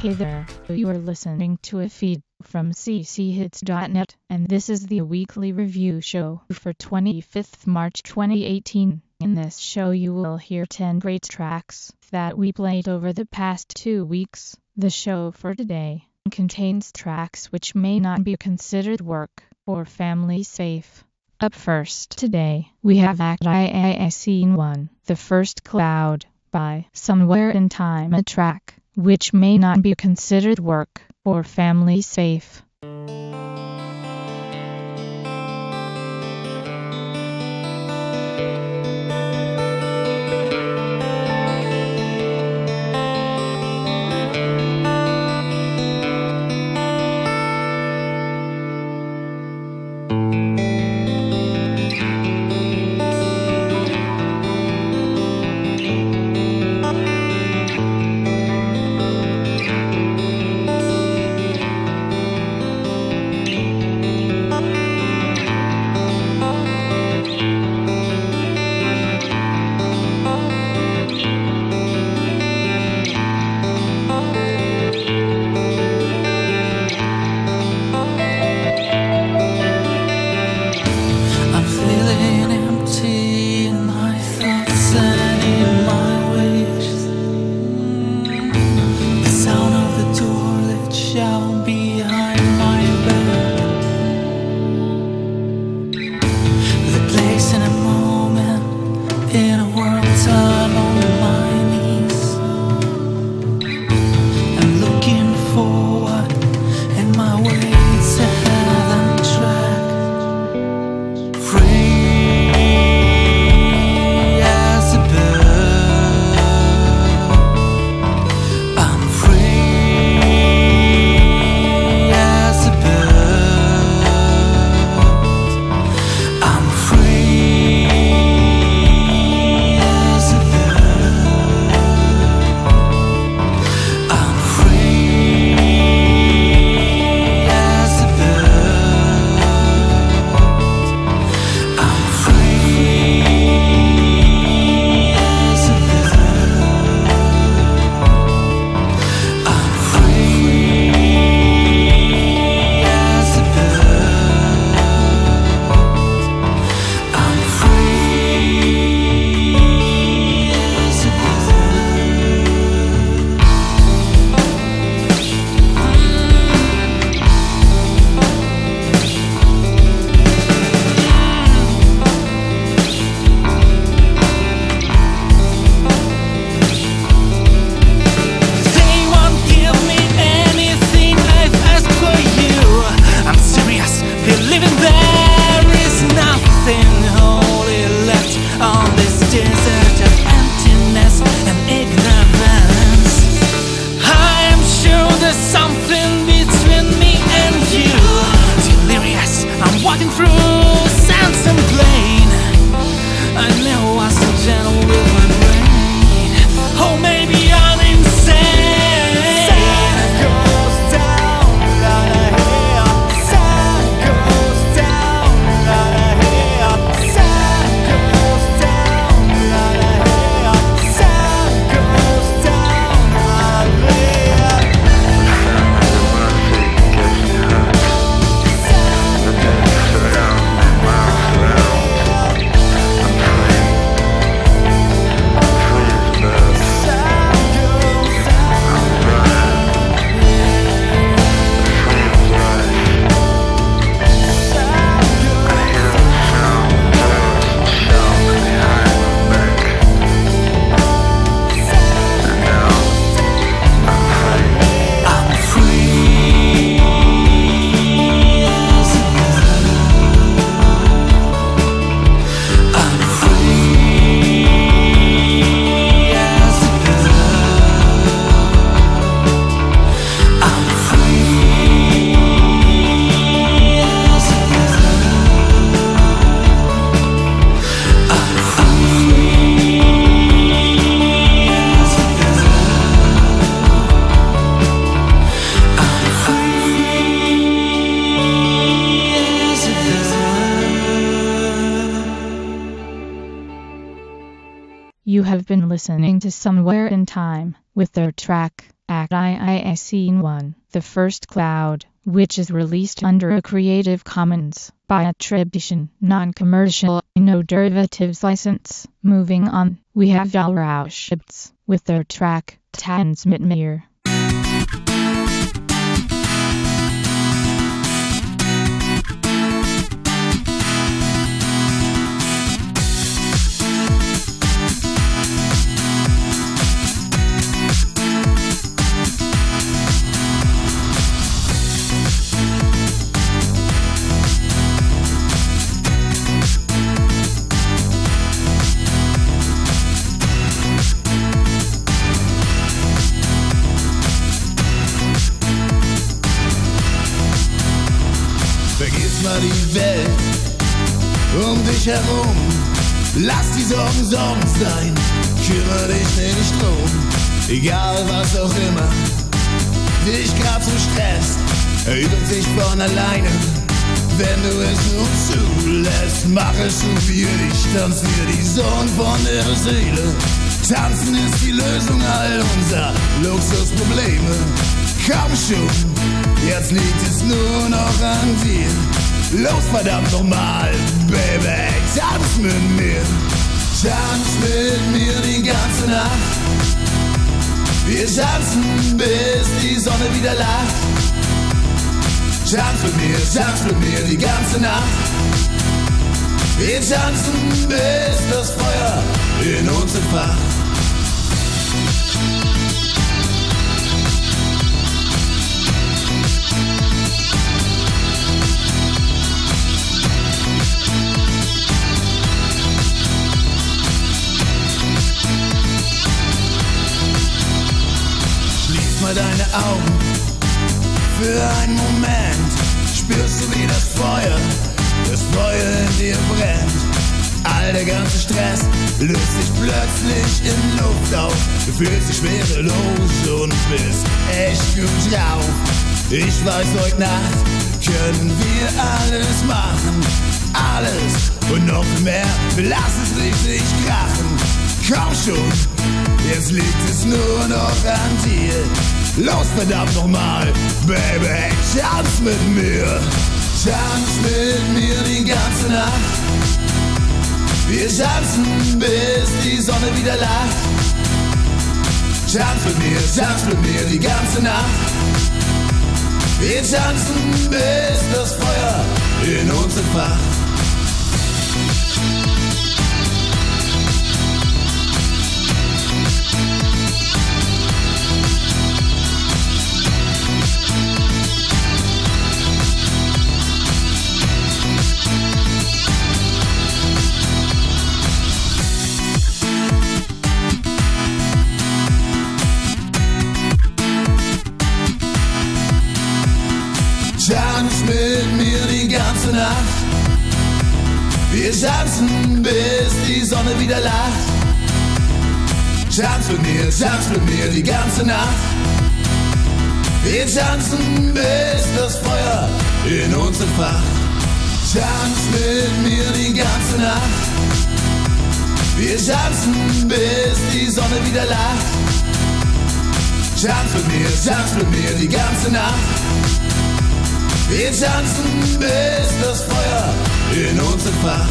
Hey there, you are listening to a feed from cchits.net, and this is the weekly review show for 25th March 2018. In this show you will hear 10 great tracks that we played over the past 2 weeks. The show for today contains tracks which may not be considered work or family safe. Up first today, we have Act I Scene 1, The First Cloud, by Somewhere in Time, a track which may not be considered work or family safe. You have been listening to Somewhere in Time with their track, track IIScene1, The First Cloud, which is released under a Creative Commons by attribution, non-commercial, no derivatives license. Moving on, we have Valrauschitz with their track Tanz mit mir. Vergiss mal die Welt um dich herum. Lass die Sorgen Sorgen sein, kümmere dich nicht drum. Egal was auch immer dich grad so stresst, erübt sich von alleine, wenn du es nur zulässt. Mach es so für dich, tanzier die Sohn von der Seele. Tanzen ist die Lösung all unserer Luxusprobleme. Komm schon, jetzt liegt es nur noch an dir. Los verdammt nochmal, Baby, tanz mit mir. Tanz mit mir die ganze Nacht. Wir tanzen, bis die Sonne wieder lacht. Tanz mit mir die ganze Nacht. Wir tanzen, bis das Feuer in uns entfacht. Schließ mal deine Augen für einen Moment. Spürst du, wie das Feuer in dir brennt. All der ganze Stress löst sich plötzlich in Luft auf. Du fühlst dich schwerelos und bist echt gut drauf. Ich weiß, heute Nacht können wir alles machen. Alles und noch mehr, lass es richtig krachen. Komm schon, jetzt liegt es nur noch an dir. Los verdammt nochmal, Baby, tanz mit mir. Tanz mit mir die ganze Nacht. Wir tanzen, bis die Sonne wieder lacht. Tanz mit mir die ganze Nacht. Wir tanzen, bis das Feuer in uns entfacht. Tanz mit mir die ganze Nacht. Wir tanzen, bis die Sonne wieder lacht. Tanz mit mir die ganze Nacht. Wir tanzen, bis das Feuer in uns entfacht. Tanz mit mir die ganze Nacht. Wir tanzen, bis die Sonne wieder lacht. Tanz mit mir die ganze Nacht. Wir tanzen, bis das Feuer in uns entfacht.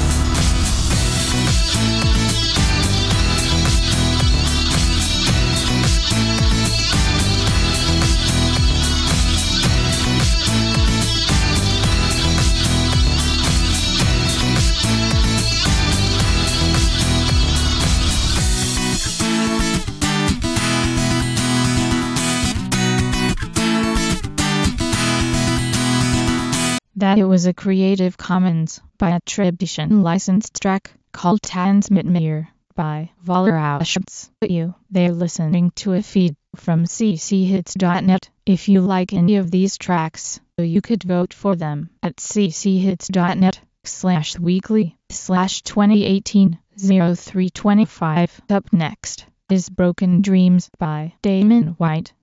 That it was a Creative Commons by attribution licensed track called Tanz mit mir by Valrauschitz. They're listening to a feed from cchits.net. If you like any of these tracks, you could vote for them at cchits.net/weekly/2018-0325. Up next is Broken Dreams by Damon White.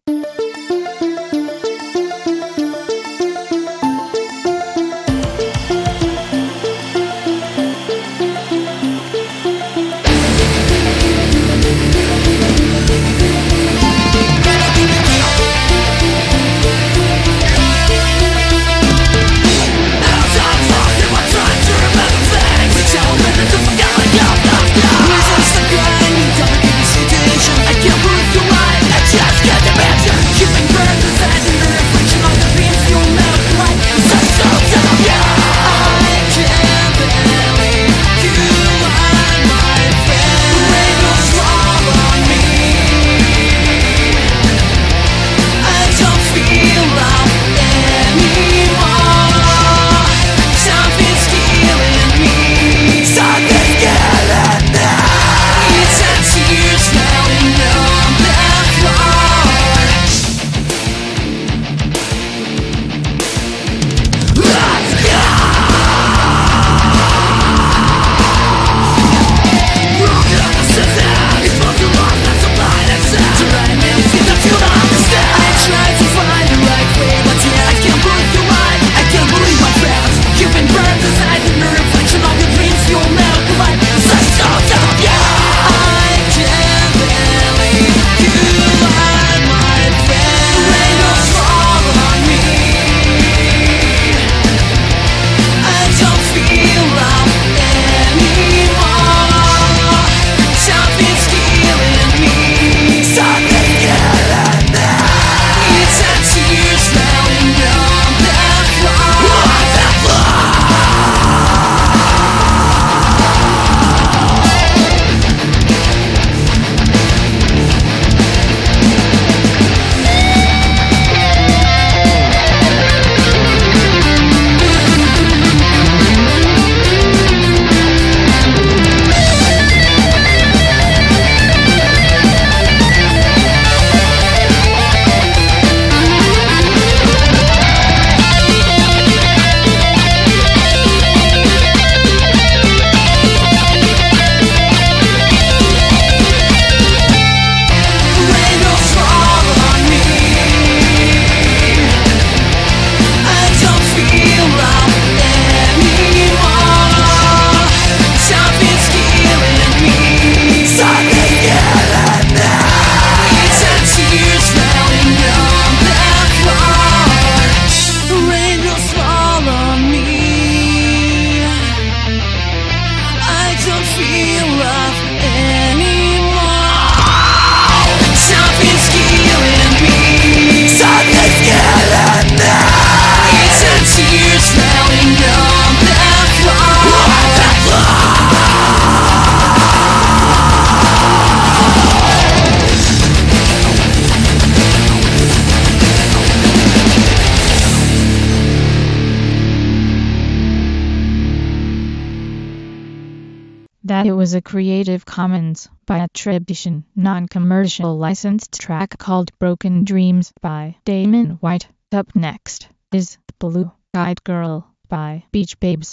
that it was a Creative Commons by attribution, non-commercial licensed track called Broken Dreams by Damon White. Up next is Blue Eyed Girl by Beach Babes.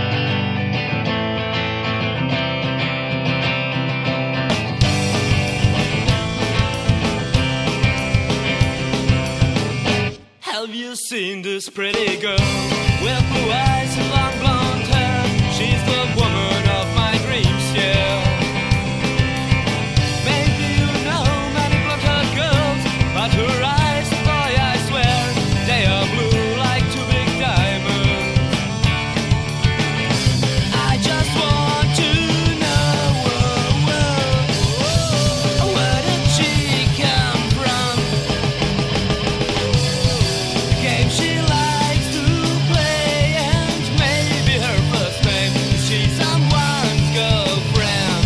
Have you seen this pretty girl with blue eyes and long blonde hair? She's the woman of my dreams, yeah. Maybe you know many blonde-haired girls, but her eyes, boy, I swear, they are blue like two big diamonds. I just want to know, where did she come from? Game she likes to play, and maybe her first name is she's someone's girlfriend.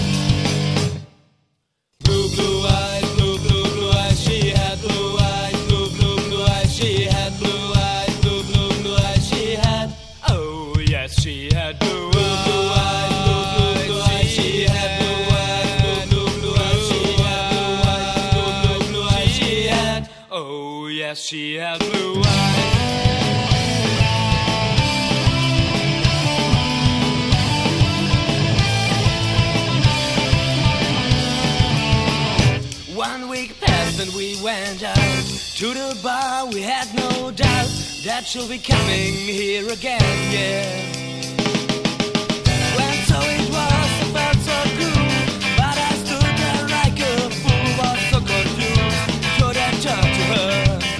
Blue, blue eyes, blue, blue, blue eyes. She had blue eyes, blue, blue, blue eyes. She had blue eyes, blue, blue, blue eyes. She had, oh yes, she had blue eyes, blue eyes, blue, blue, blue eyes. She had blue eyes, blue, blue, blue eyes. She had blue eyes, blue, blue, blue eyes. She had, oh yes, she had blue eyes. One week passed and we went out to the bar. We had no doubt that she'll be coming here again, yeah. When so it was, I felt so cool, but I stood there like a fool, was so confused, couldn't turn to her.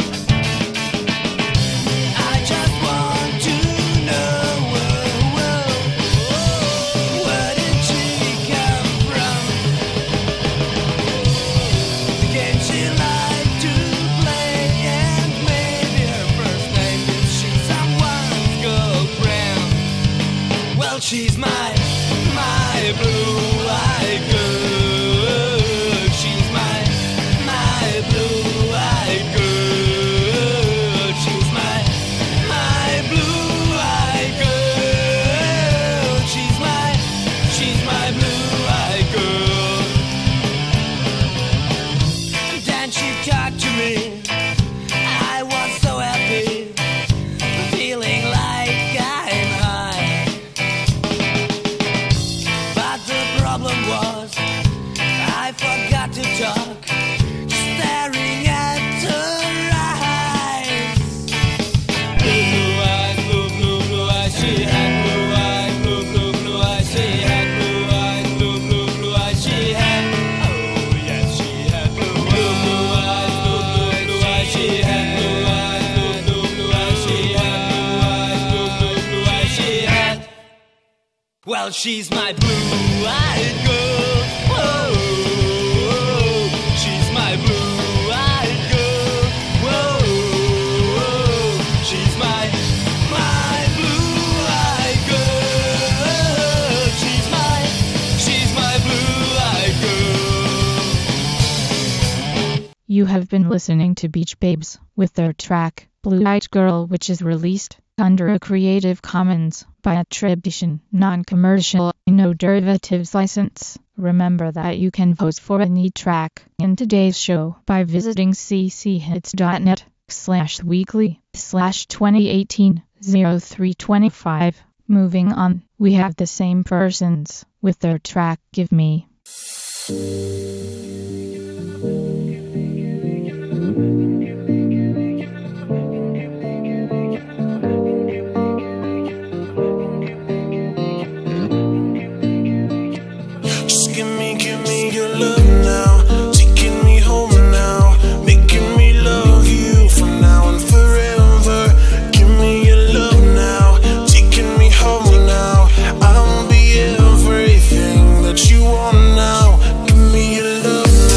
I just want to know, where did she come from? The game she liked to play, and maybe her first name is she's someone's girlfriend. Well, she's my blue-eyed girl. She's my blue-eyed girl. She's my blue-eyed girl. She's my blue-eyed girl. And then she talked to me. I was so happy, feeling like I'm high. But the problem was, I forgot to talk, staring at her eyes. Blue, blue eyes, blue, blue, blue eyes. She had blue eyes, blue, blue, blue eyes. She had blue eyes, blue, blue, blue eyes. She had, oh yes, she had blue eyes, blue, blue eyes, blue, blue, blue eyes. She had blue eyes, blue, blue, blue eyes. She had blue eyes, blue, blue, blue eyes. She had, well, she's my blue-eyed girl. Whoa, she's my blue-eyed girl. Whoa, she's my blue-eyed girl. She's my blue-eyed girl. You have been listening to Beach Babes with their track Blue Eyed Girl, which is released under a Creative Commons by attribution, non-commercial, no derivatives license. Remember that you can vote for any track in today's show by visiting cchits.net/weekly/2018-0325. Moving on, we have the Same Persons with their track Give Me. Just give me your love now, taking me home now, making me love you from now and forever. Give me your love now, taking me home now. I'll be everything that you want now. Give me your love now.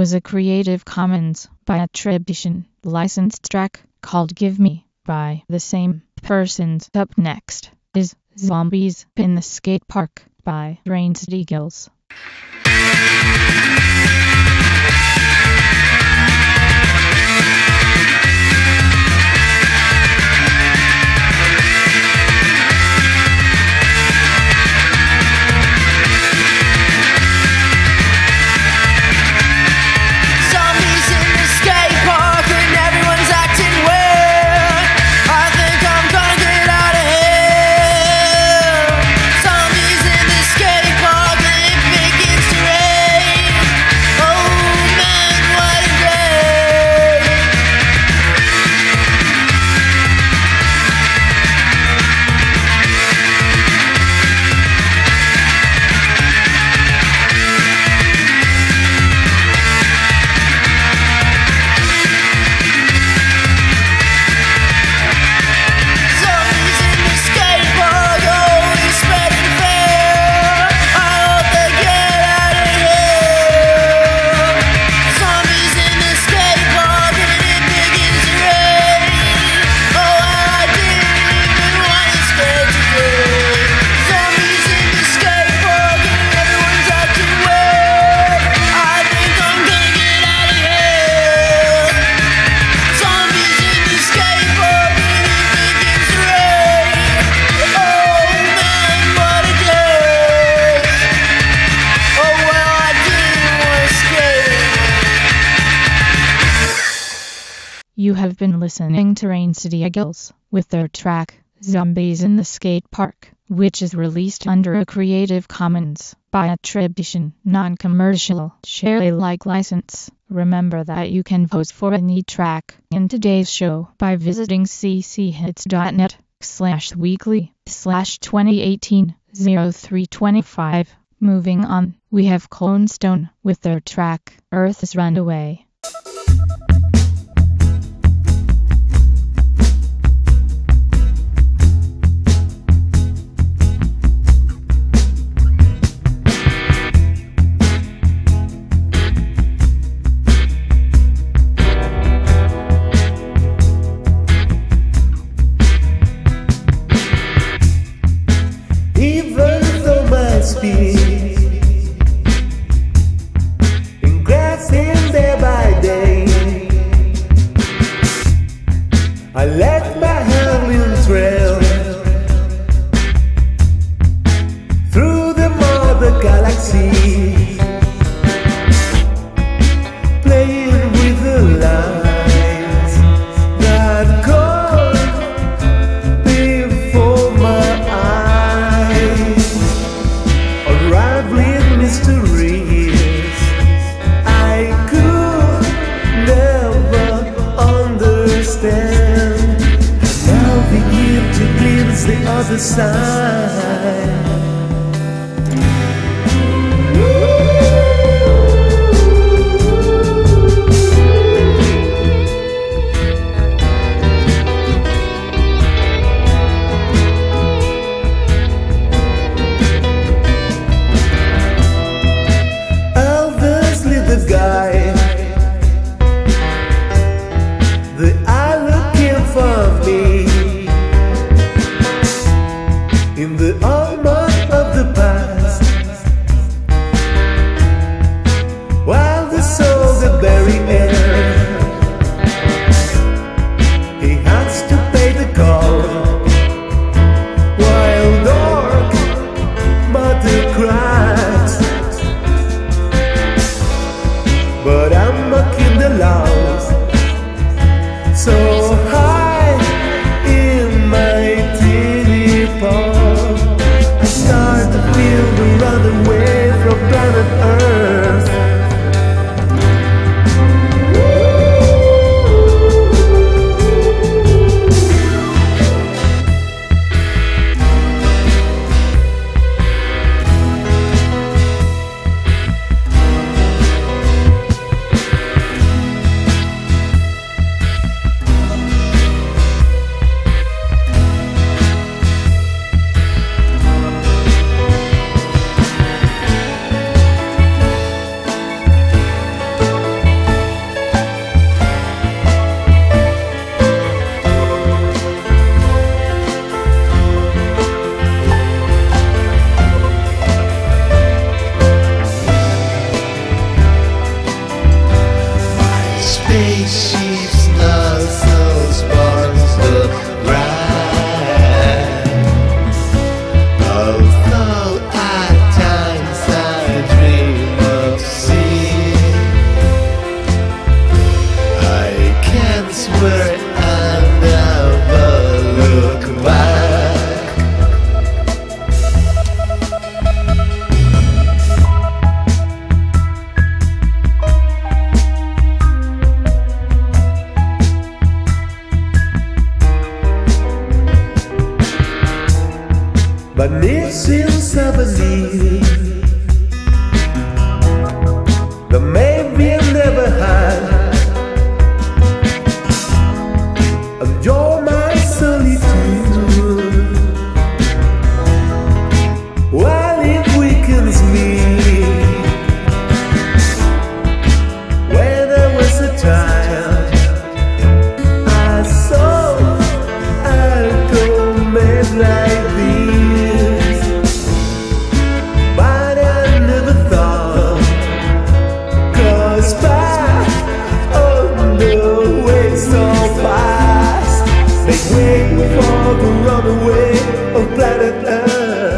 was a Creative Commons by attribution, licensed track called Give Me by the same persons. Up next is Zombies in the Skate Park by Rancid Eagles. You have been listening to Rancid Eagles with their track, Zombies in the Skate Park, which is released under a Creative Commons by attribution, non-commercial, share Alike license. Remember that you can vote for any track in today's show by visiting cchits.net/weekly/2018-0325. Moving on, we have Clone Stone with their track, Earth's Runaway. I left my howling trail through the mother galaxy, playing with the lights that go before my eyes, unraveling mysteries I could never understand. The other side. Elvis lit the guy. They are looking for me. In the armor sheep's also sparks the bride. Although at times I dream of sea, I can't swear I'll never look back. But nations of a need the maybe never had, and you're my solitude. While it weakens me, when I was a child, I saw I'd go mad like this. But I never thought, 'cause back on the way so fast, they wait for the runaway of planet Earth.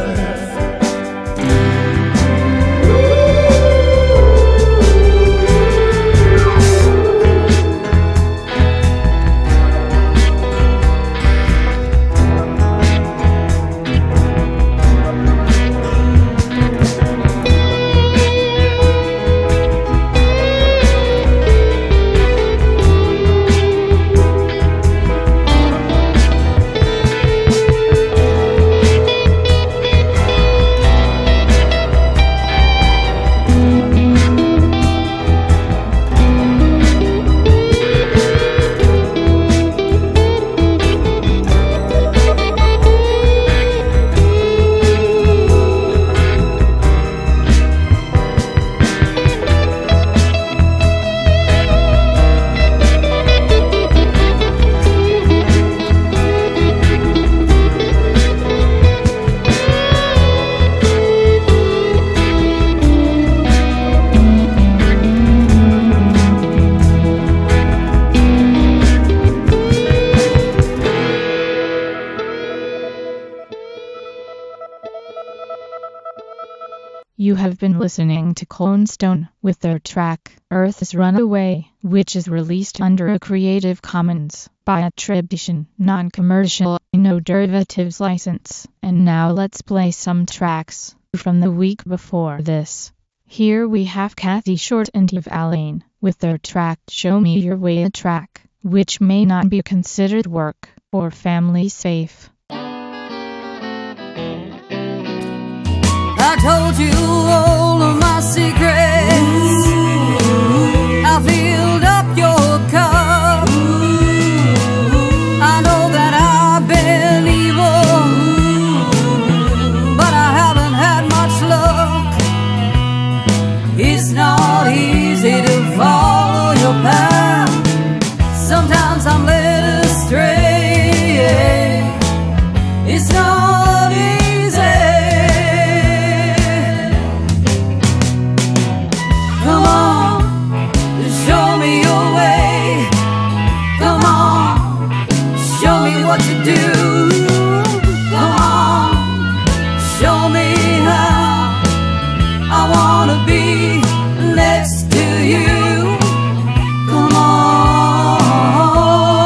You have been listening to Clone Stone with their track, Earth's Runaway, which is released under a Creative Commons by attribution, non-commercial, no derivatives license. And now let's play some tracks from the week before this. Here we have Kathy Short and Eve Alain with their track Show Me Your Way, a track which may not be considered work or family safe. I told you all of my secrets. I filled up your cup. I know that I've been evil, but I haven't had much luck. It's not easy to follow your path. Sometimes I'm led astray. It's not easy. Come on, show me your way. Come on, show me what to do. Come on, show me how I wanna be next to you. Come on.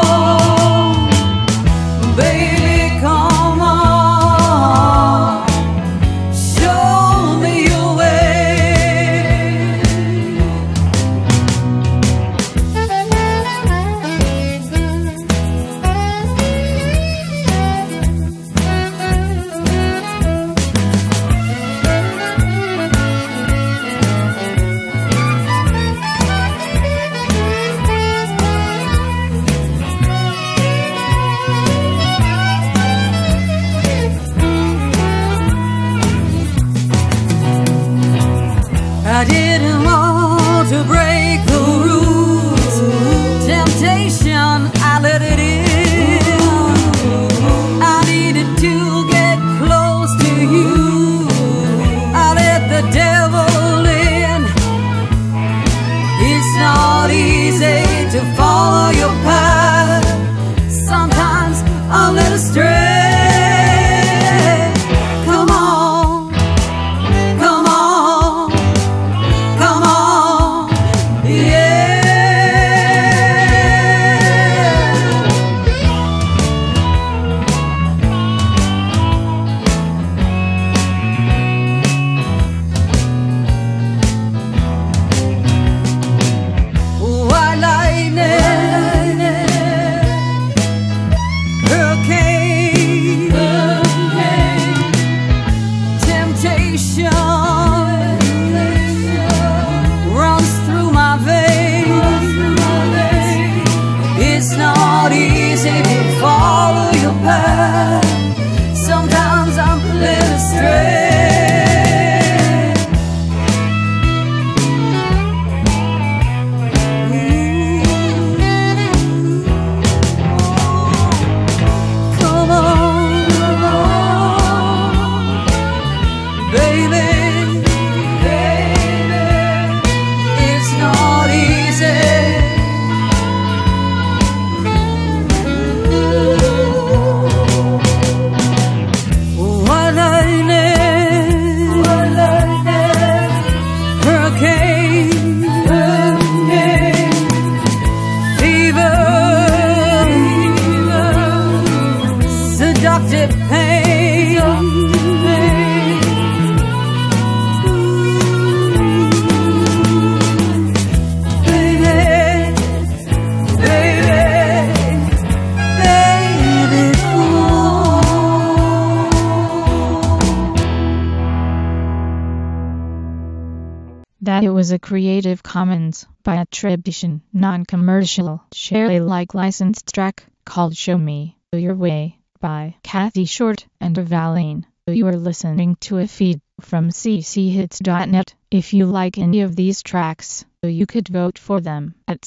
was a Creative Commons by attribution, non-commercial, share Alike licensed track called Show Me Your Way by Kathy Short and Valine. You are listening to a feed from cchits.net. If you like any of these tracks, you could vote for them at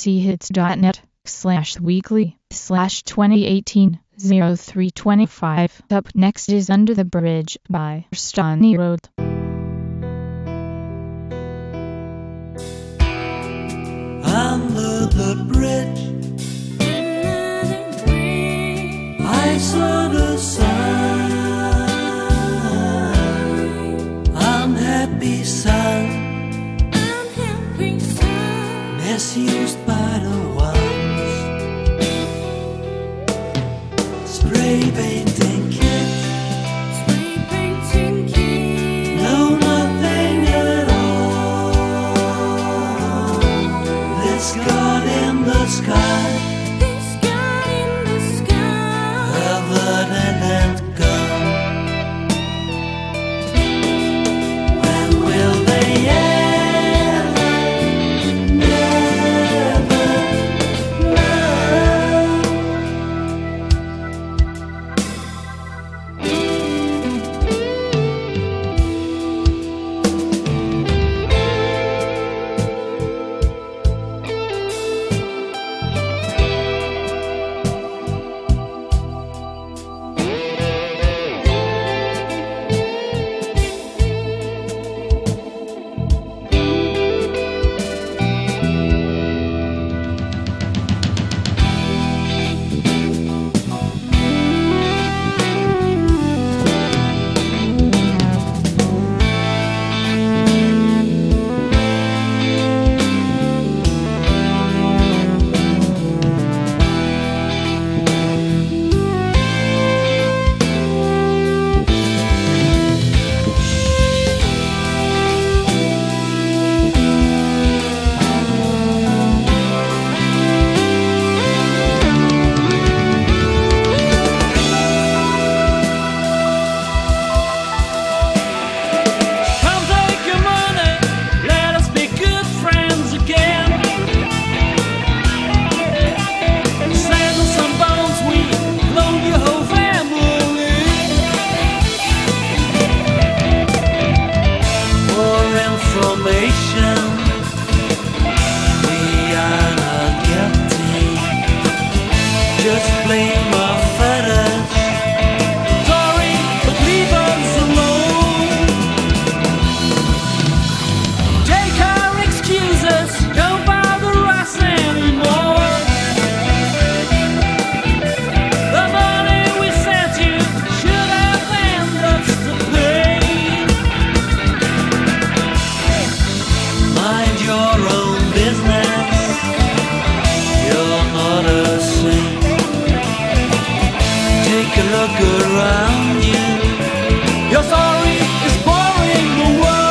cchits.net/weekly/2018-0325. Up next is Under the Bridge by Stony Road. Under the bridge, I saw the sign. Unhappy son, misused by the ones. Spray painting kids, know nothing at all. This God in the sky, covered and gone. When will they ever, never around you. Your story is boring the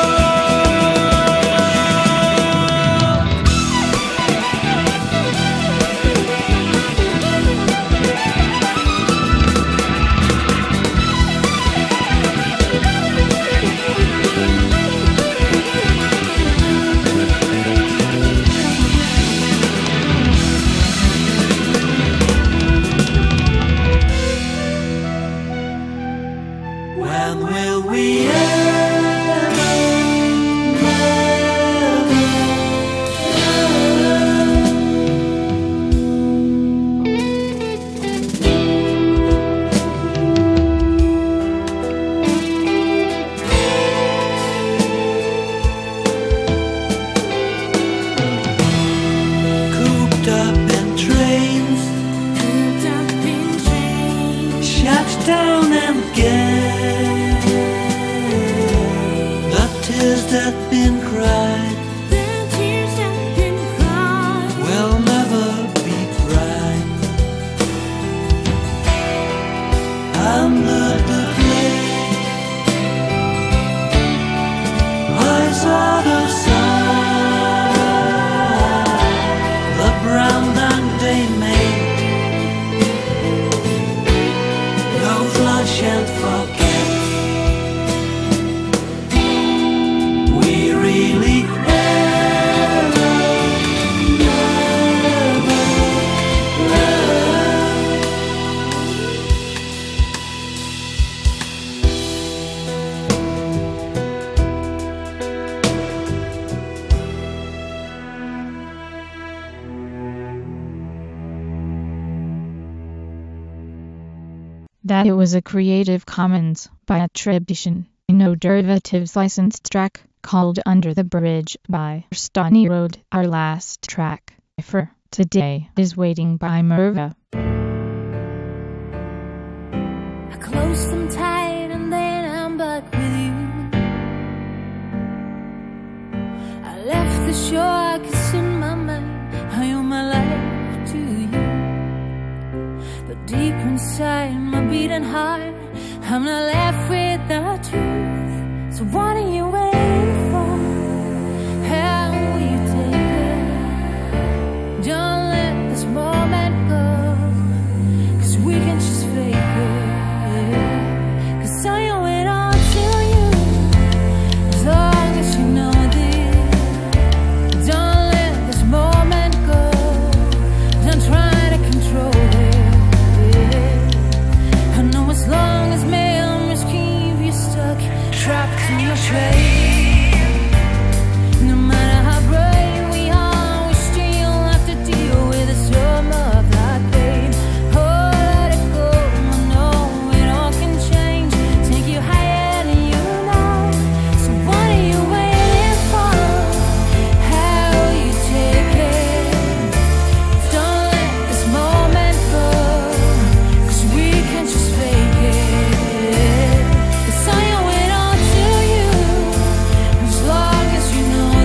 When will we cooped up in trains, shut down and again. The tears that been cried will never be dried. Under the bridge, I saw the sun, the brown that they made, no flush and fog. that it was a Creative Commons by attribution, no derivatives licensed track called Under the Bridge by Stony Road. Our last track for today is Waiting by Merva. I close them tight and then I'm back with you. I left the shore, cause in my mind I owe my life to you. But deep inside my beating heart, I'm not left with the truth. So what are you waiting for? How will you take it? Don't let this moment go, cause we can just fake it. Cause I owe it all to you, as long as you know this. Don't let this moment go, don't try to control it. I know as long as memories keep you stuck, trapped in your train. No matter how brave we are, we still have to deal with the sum of that pain. Oh, let it go, I know it all can change, take you higher than you know. So what are you waiting for? How will you take it? Don't let this moment go, cause we can just fake it. Cause I owe it all to you, as long as you know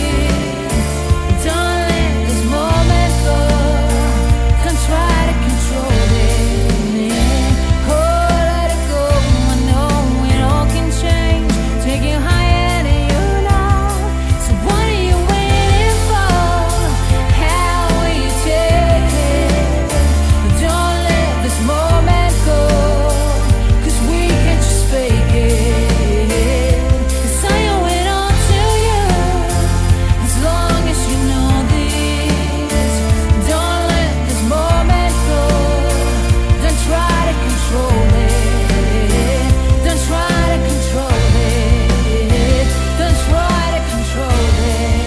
this. Don't let this moment go, don't try to control it. Oh, let it go, I know it all can change, take you higher than you know. So what are you waiting for? How will you take it? Don't let this moment go, cause we can just fake it. Cause I owe it all to you, as long as you know this. Don't let this moment go, don't try to control it. Don't try to control it. Don't try to control it.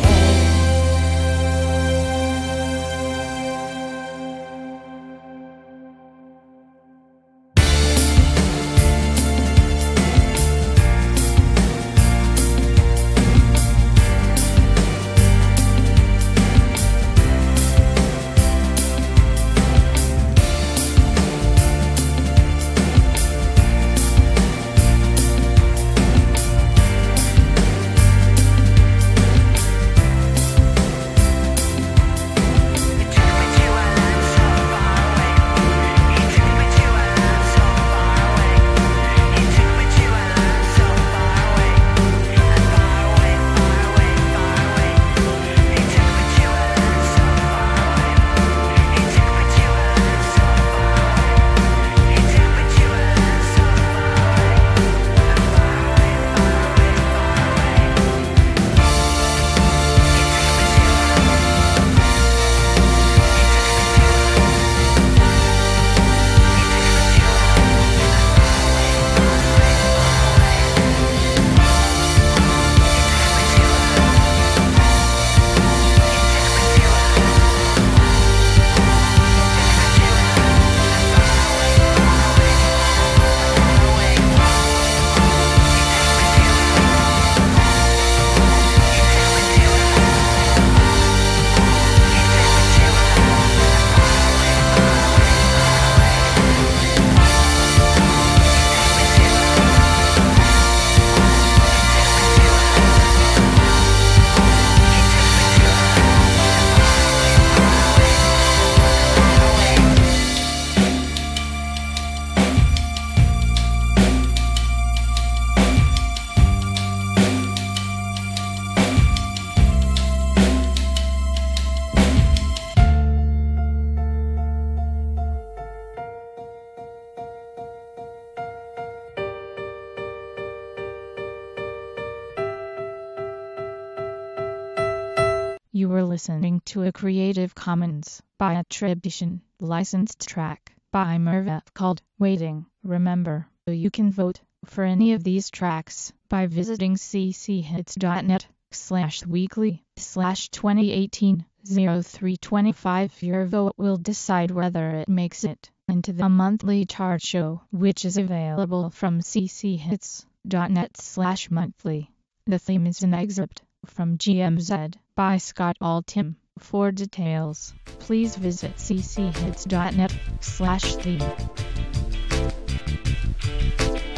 You were listening to a Creative Commons by attribution, licensed track by Merva called Waiting. Remember, you can vote for any of these tracks by visiting cchits.net/weekly/2018-0325. Your vote will decide whether it makes it into the monthly chart show, which is available from cchits.net/monthly. The theme is an excerpt from GMZ by Scott Altham. For details, please visit cchits.net/theme.